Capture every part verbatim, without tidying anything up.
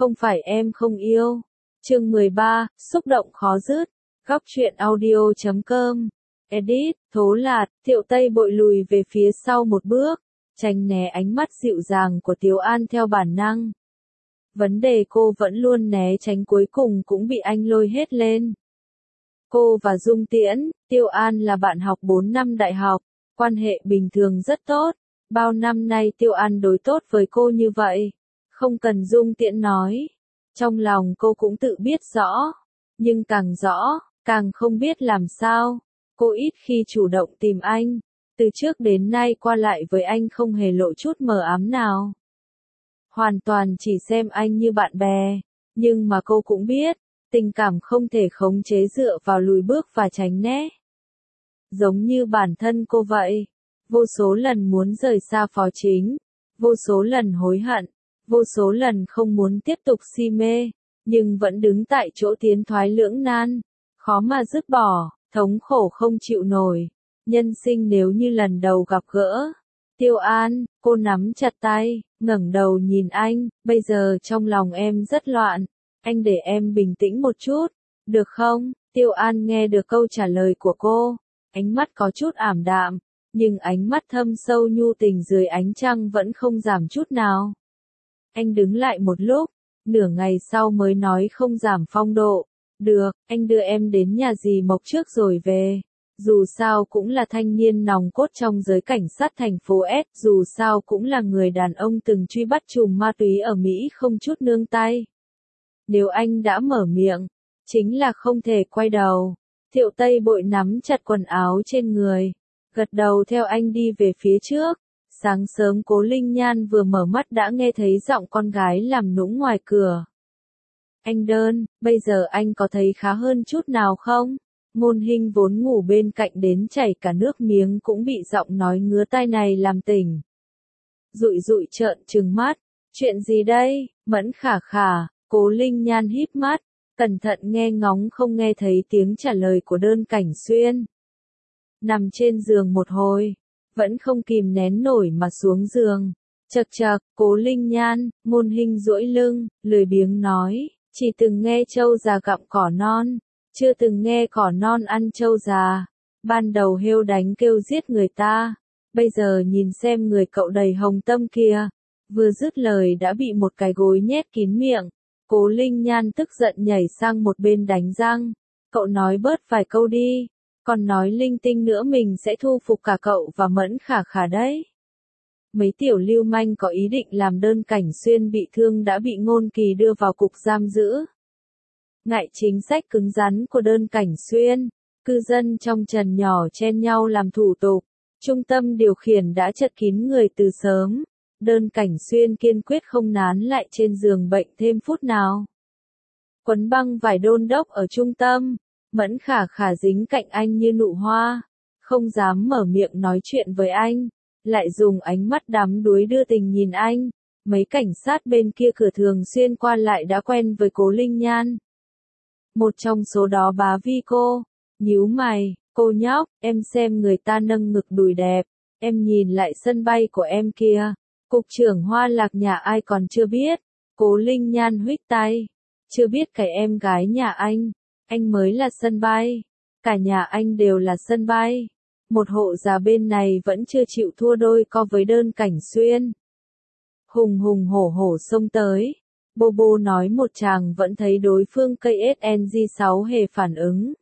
Không phải em không yêu. Chương mười ba, xúc động khó dứt. Góc truyện audio chấm com. Edit, Thố Lạt, Thiệu Tây bội lùi về phía sau một bước, tránh né ánh mắt dịu dàng của Tiếu An theo bản năng. Vấn đề cô vẫn luôn né tránh cuối cùng cũng bị anh lôi hết lên. Cô và Dung Tiễn, Tiêu An là bạn học bốn năm đại học, quan hệ bình thường rất tốt. Bao năm nay Tiêu An đối tốt với cô như vậy, không cần Dung Tiễn nói. Trong lòng cô cũng tự biết rõ, nhưng càng rõ, càng không biết làm sao. Cô ít khi chủ động tìm anh, từ trước đến nay qua lại với anh không hề lộ chút mờ ám nào. Hoàn toàn chỉ xem anh như bạn bè, nhưng mà cô cũng biết, tình cảm không thể khống chế dựa vào lùi bước và tránh né. Giống như bản thân cô vậy, vô số lần muốn rời xa Phó Chính, vô số lần hối hận, vô số lần không muốn tiếp tục si mê, nhưng vẫn đứng tại chỗ tiến thoái lưỡng nan, khó mà dứt bỏ, thống khổ không chịu nổi. Nhân sinh nếu như lần đầu gặp gỡ. Tiêu An, cô nắm chặt tay, ngẩng đầu nhìn anh, bây giờ trong lòng em rất loạn, anh để em bình tĩnh một chút, được không? Tiêu An nghe được câu trả lời của cô, ánh mắt có chút ảm đạm, nhưng ánh mắt thâm sâu nhu tình dưới ánh trăng vẫn không giảm chút nào. Anh đứng lại một lúc, nửa ngày sau mới nói không giảm phong độ, được, anh đưa em đến nhà dì Mộc trước rồi về. Dù sao cũng là thanh niên nòng cốt trong giới cảnh sát thành phố S, dù sao cũng là người đàn ông từng truy bắt trùm ma túy ở Mỹ không chút nương tay. Nếu anh đã mở miệng, chính là không thể quay đầu. Thiệu Tây bội nắm chặt quần áo trên người, gật đầu theo anh đi về phía trước. Sáng sớm Cố Linh Nhan vừa mở mắt đã nghe thấy giọng con gái làm nũng ngoài cửa. Anh Đơn, bây giờ anh có thấy khá hơn chút nào không? Ngôn Hinh vốn ngủ bên cạnh đến chảy cả nước miếng cũng bị giọng nói ngứa tai này làm tỉnh. Dụi dụi trợn trừng mắt, chuyện gì đây? Mẫn khả khả, Cố Linh Nhan híp mắt, cẩn thận nghe ngóng không nghe thấy tiếng trả lời của Đơn Cảnh Xuyên. Nằm trên giường một hồi, vẫn không kìm nén nổi mà xuống giường. Chậc chậc, Cố Linh Nhan, Ngôn Hinh duỗi lưng, lười biếng nói, chỉ từng nghe trâu già gặm cỏ non, chưa từng nghe cỏ non ăn trâu già. Ban đầu heo đánh kêu giết người ta, bây giờ nhìn xem người cậu đầy hồng tâm kia. Vừa dứt lời đã bị một cái gối nhét kín miệng. Cố Linh Nhan tức giận nhảy sang một bên đánh răng. Cậu nói bớt vài câu đi, còn nói linh tinh nữa mình sẽ thu phục cả cậu và Mẫn khả khả đấy. Mấy tiểu lưu manh có ý định làm Đơn Cảnh Xuyên bị thương đã bị Ngôn Kỳ đưa vào cục giam giữ. Ngại chính sách cứng rắn của Đơn Cảnh Xuyên, cư dân trong trần nhỏ chen nhau làm thủ tục, trung tâm điều khiển đã chật kín người từ sớm. Đơn Cảnh Xuyên kiên quyết không nán lại trên giường bệnh thêm phút nào. Quấn băng vải đôn đốc ở trung tâm, Mẫn khả khả dính cạnh anh như nụ hoa, không dám mở miệng nói chuyện với anh, lại dùng ánh mắt đắm đuối đưa tình nhìn anh. Mấy cảnh sát bên kia cửa thường xuyên qua lại đã quen với Cố Linh Nhan. Một trong số đó bá vi cô, nhíu mày, cô nhóc, em xem người ta nâng ngực đùi đẹp, em nhìn lại sân bay của em kia, cục trưởng Hoa Lạc nhà ai còn chưa biết. Cố Linh Nhan huých tay, chưa biết cái em gái nhà anh, anh mới là sân bay, cả nhà anh đều là sân bay. Một hộ già bên này vẫn chưa chịu thua đôi co với Đơn Cảnh Xuyên. Hùng hùng hổ hổ xông tới. Bô bô nói một chàng vẫn thấy đối phương cây ét en giê sáu hề phản ứng.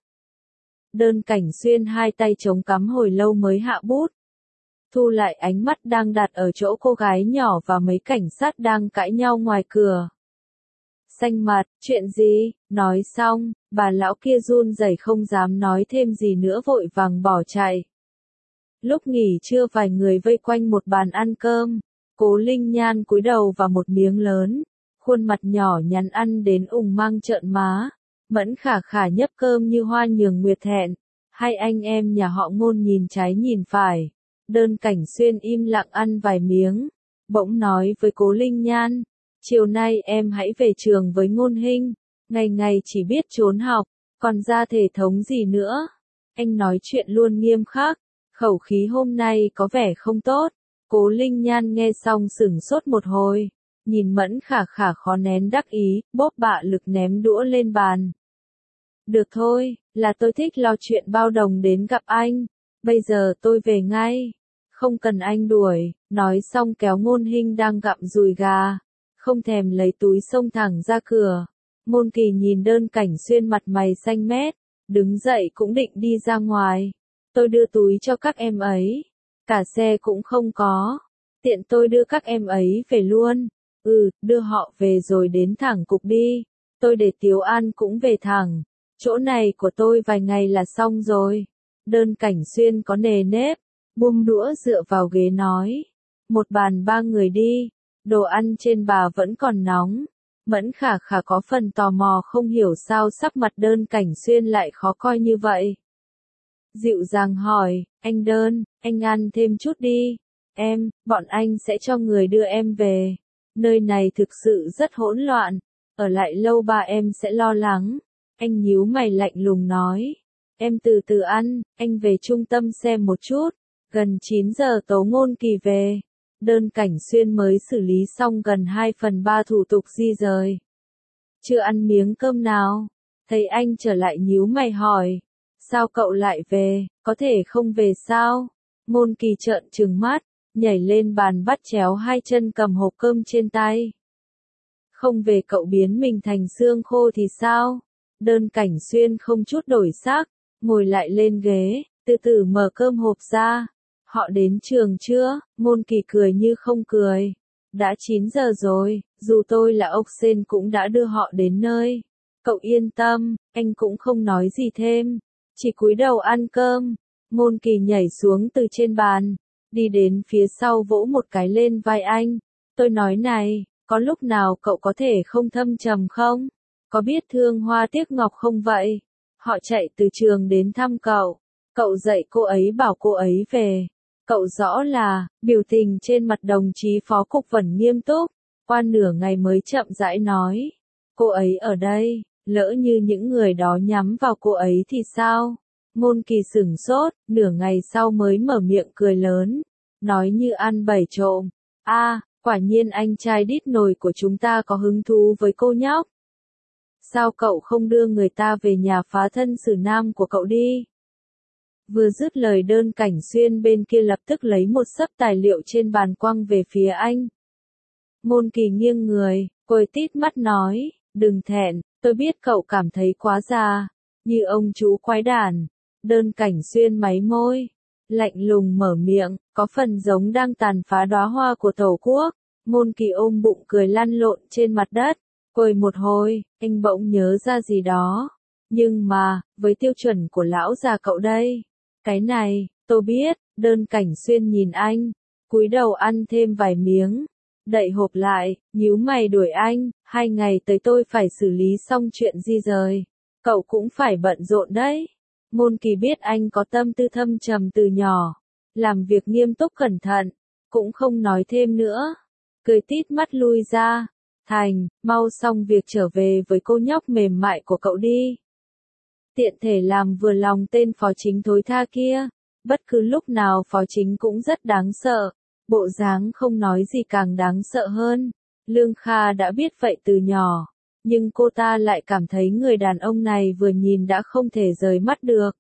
Đơn Cảnh Xuyên hai tay chống cắm hồi lâu mới hạ bút. Thu lại ánh mắt đang đặt ở chỗ cô gái nhỏ và mấy cảnh sát đang cãi nhau ngoài cửa. Xanh mặt, chuyện gì? Nói xong, bà lão kia run rẩy không dám nói thêm gì nữa vội vàng bỏ chạy. Lúc nghỉ trưa vài người vây quanh một bàn ăn cơm. Cố Linh Nhan cúi đầu vào một miếng lớn, khuôn mặt nhỏ nhắn ăn đến ùng mang trợn má. Mẫn khả khả nhấp cơm như hoa nhường nguyệt thẹn. Hai anh em nhà họ Ngôn nhìn trái nhìn phải. Đơn Cảnh Xuyên im lặng ăn vài miếng, bỗng nói với Cố Linh Nhan, chiều nay em hãy về trường với Ngôn Hinh, ngày ngày chỉ biết trốn học, còn ra thể thống gì nữa. Anh nói chuyện luôn nghiêm khắc, khẩu khí hôm nay có vẻ không tốt. Cố Linh Nhan nghe xong sửng sốt một hồi, nhìn Mẫn Khả Khả khó nén đắc ý, bóp bạ lực ném đũa lên bàn. Được thôi, là tôi thích lo chuyện bao đồng đến gặp anh, bây giờ tôi về ngay. Không cần anh đuổi, nói xong kéo Ngôn Hinh đang gặm dùi gà, không thèm lấy túi xông thẳng ra cửa. Môn Kỳ nhìn Đơn Cảnh Xuyên mặt mày xanh mét, đứng dậy cũng định đi ra ngoài. Tôi đưa túi cho các em ấy, cả xe cũng không có, tiện tôi đưa các em ấy về luôn. Ừ, đưa họ về rồi đến thẳng cục đi, tôi để Tiếu An cũng về thẳng, chỗ này của tôi vài ngày là xong rồi. Đơn Cảnh Xuyên có nề nếp, buông đũa dựa vào ghế nói, một bàn ba người đi, đồ ăn trên bà vẫn còn nóng. Mẫn Khả Khả có phần tò mò không hiểu sao sắc mặt Đơn Cảnh Xuyên lại khó coi như vậy. Dịu dàng hỏi, anh Đơn, anh ăn thêm chút đi. Em, bọn anh sẽ cho người đưa em về. Nơi này thực sự rất hỗn loạn, ở lại lâu ba em sẽ lo lắng. Anh nhíu mày lạnh lùng nói, em từ từ ăn, anh về trung tâm xem một chút. Gần chín giờ Tố Ngôn Kỳ về. Đơn Cảnh Xuyên mới xử lý xong gần hai phần ba thủ tục di rời. Chưa ăn miếng cơm nào, thấy anh trở lại nhíu mày hỏi, sao cậu lại về, có thể không về sao? Ngôn Kỳ trợn trừng mắt, nhảy lên bàn bắt chéo hai chân cầm hộp cơm trên tay. Không về cậu biến mình thành xương khô thì sao? Đơn Cảnh Xuyên không chút đổi sắc, ngồi lại lên ghế, từ từ mở cơm hộp ra. Họ đến trường chưa? Ngôn Kỳ cười như không cười. Đã chín giờ rồi, dù tôi là ốc sên cũng đã đưa họ đến nơi. Cậu yên tâm, anh cũng không nói gì thêm, chỉ cúi đầu ăn cơm. Ngôn Kỳ nhảy xuống từ trên bàn, đi đến phía sau vỗ một cái lên vai anh. Tôi nói này, có lúc nào cậu có thể không thâm trầm không? Có biết thương hoa tiếc ngọc không vậy? Họ chạy từ trường đến thăm cậu, cậu dạy cô ấy bảo cô ấy về. Cậu rõ là, biểu tình trên mặt đồng chí phó cục vẫn nghiêm túc, qua nửa ngày mới chậm rãi nói. Cô ấy ở đây, lỡ như những người đó nhắm vào cô ấy thì sao? Ngôn Kỳ sửng sốt, nửa ngày sau mới mở miệng cười lớn, nói như ăn bẩy trộm. A, à, quả nhiên anh trai đít nồi của chúng ta có hứng thú với cô nhóc. Sao cậu không đưa người ta về nhà phá thân xử nam của cậu đi? Vừa dứt lời Đơn Cảnh Xuyên bên kia lập tức lấy một xấp tài liệu trên bàn quăng về phía anh. Ngôn Kỳ nghiêng người, quầy tít mắt nói, đừng thẹn, tôi biết cậu cảm thấy quá già, như ông chú quái đản. Đơn Cảnh Xuyên máy môi, lạnh lùng mở miệng, có phần giống đang tàn phá đóa hoa của Tổ quốc. Ngôn Kỳ ôm bụng cười lăn lộn trên mặt đất, quầy một hồi, anh bỗng nhớ ra gì đó. Nhưng mà, với tiêu chuẩn của lão già cậu đây, cái này, tôi biết. Đơn Cảnh Xuyên nhìn anh, cúi đầu ăn thêm vài miếng, đậy hộp lại, nhíu mày đuổi anh, hai ngày tới tôi phải xử lý xong chuyện di rời. Cậu cũng phải bận rộn đấy. Ngôn Kỳ biết anh có tâm tư thâm trầm từ nhỏ, làm việc nghiêm túc cẩn thận, cũng không nói thêm nữa. Cười tít mắt lui ra, thành, mau xong việc trở về với cô nhóc mềm mại của cậu đi. Tiện thể làm vừa lòng tên phó chính thối tha kia, bất cứ lúc nào phó chính cũng rất đáng sợ, bộ dáng không nói gì càng đáng sợ hơn. Lương Kha đã biết vậy từ nhỏ, nhưng cô ta lại cảm thấy người đàn ông này vừa nhìn đã không thể rời mắt được.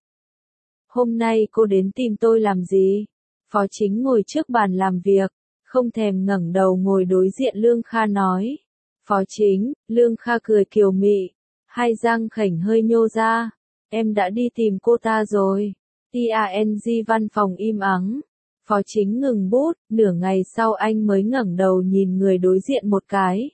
Hôm nay cô đến tìm tôi làm gì? Phó chính ngồi trước bàn làm việc, không thèm ngẩng đầu ngồi đối diện Lương Kha nói. Phó chính, Lương Kha cười kiều mị, hai răng khểnh hơi nhô ra. Em đã đi tìm cô ta rồi. Tang văn phòng im ắng. Phó chính ngừng bút, nửa ngày sau anh mới ngẩng đầu nhìn người đối diện một cái.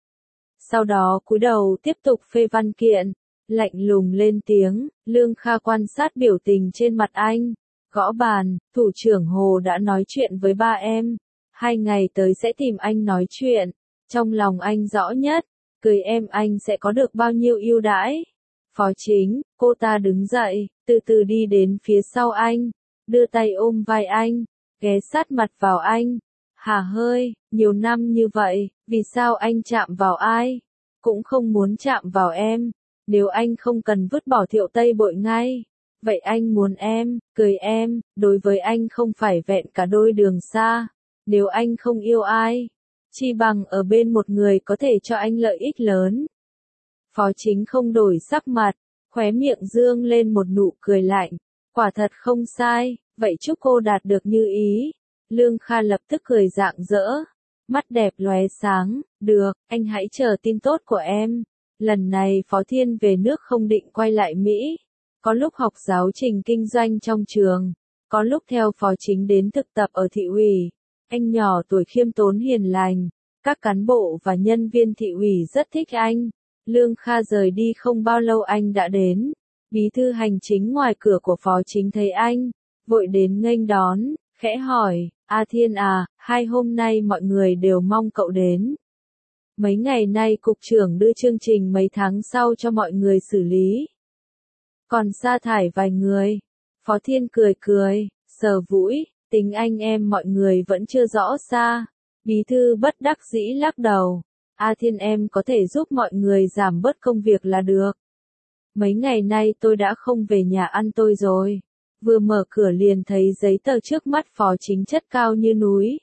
Sau đó cúi đầu tiếp tục phê văn kiện, lạnh lùng lên tiếng. Lương Kha quan sát biểu tình trên mặt anh, gõ bàn, thủ trưởng Hồ đã nói chuyện với ba em, hai ngày tới sẽ tìm anh nói chuyện, trong lòng anh rõ nhất, cười em anh sẽ có được bao nhiêu ưu đãi. Phó chính, cô ta đứng dậy, từ từ đi đến phía sau anh, đưa tay ôm vai anh, ghé sát mặt vào anh. Hà hơi, nhiều năm như vậy, vì sao anh chạm vào ai? Cũng không muốn chạm vào em. Nếu anh không cần vứt bỏ Thiệu Tây Bội ngay, vậy anh muốn em, cười em, đối với anh không phải vẹn cả đôi đường xa. Nếu anh không yêu ai, Chi bằng ở bên một người có thể cho anh lợi ích lớn. Phó Chính không đổi sắc mặt, khóe miệng dương lên một nụ cười lạnh. Quả thật không sai, vậy chúc cô đạt được như ý. Lương Kha lập tức cười rạng rỡ, mắt đẹp lóe sáng, được, anh hãy chờ tin tốt của em. Lần này Phó Thiên về nước không định quay lại Mỹ. Có lúc học giáo trình kinh doanh trong trường, có lúc theo Phó Chính đến thực tập ở thị ủy. Anh nhỏ tuổi khiêm tốn hiền lành, các cán bộ và nhân viên thị ủy rất thích anh. Lương Kha rời đi không bao lâu anh đã đến. Bí thư hành chính ngoài cửa của Phó Chính thấy anh, vội đến nghênh đón, khẽ hỏi, A Thiên à, hai hôm nay mọi người đều mong cậu đến. Mấy ngày nay cục trưởng đưa chương trình mấy tháng sau cho mọi người xử lý. Còn sa thải vài người. Phó Thiên cười cười, sờ mũi, tính anh em mọi người vẫn chưa rõ xa. Bí thư bất đắc dĩ lắc đầu. A Thiên em có thể giúp mọi người giảm bớt công việc là được. Mấy ngày nay tôi đã không về nhà ăn tôi rồi. Vừa mở cửa liền thấy giấy tờ trước mắt Phó Chính chất cao như núi.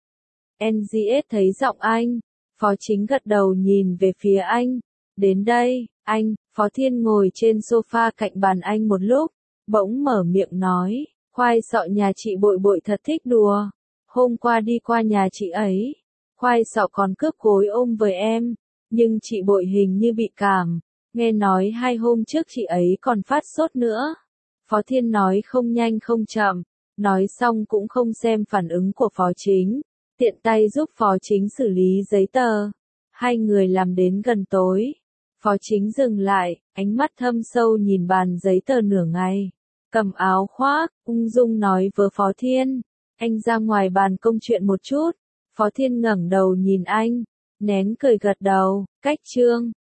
en giê ét thấy giọng anh. Phó Chính gật đầu nhìn về phía anh. Đến đây, anh. Phó Thiên ngồi trên sofa cạnh bàn anh một lúc. Bỗng mở miệng nói. Khoai sọ nhà chị Bội Bội thật thích đùa. Hôm qua đi qua nhà chị ấy. Khoai sọ còn cướp gối ôm với em. Nhưng chị Bội hình như bị cảm. Nghe nói hai hôm trước chị ấy còn phát sốt nữa. Phó Thiên nói không nhanh không chậm. Nói xong cũng không xem phản ứng của Phó Chính. Tiện tay giúp Phó Chính xử lý giấy tờ. Hai người làm đến gần tối. Phó Chính dừng lại, ánh mắt thâm sâu nhìn bàn giấy tờ nửa ngày. Cầm áo khoác, ung dung nói với Phó Thiên. Anh ra ngoài bàn công chuyện một chút. Phó Thiên ngẩng đầu nhìn anh. Nén cười gật đầu, cách chương.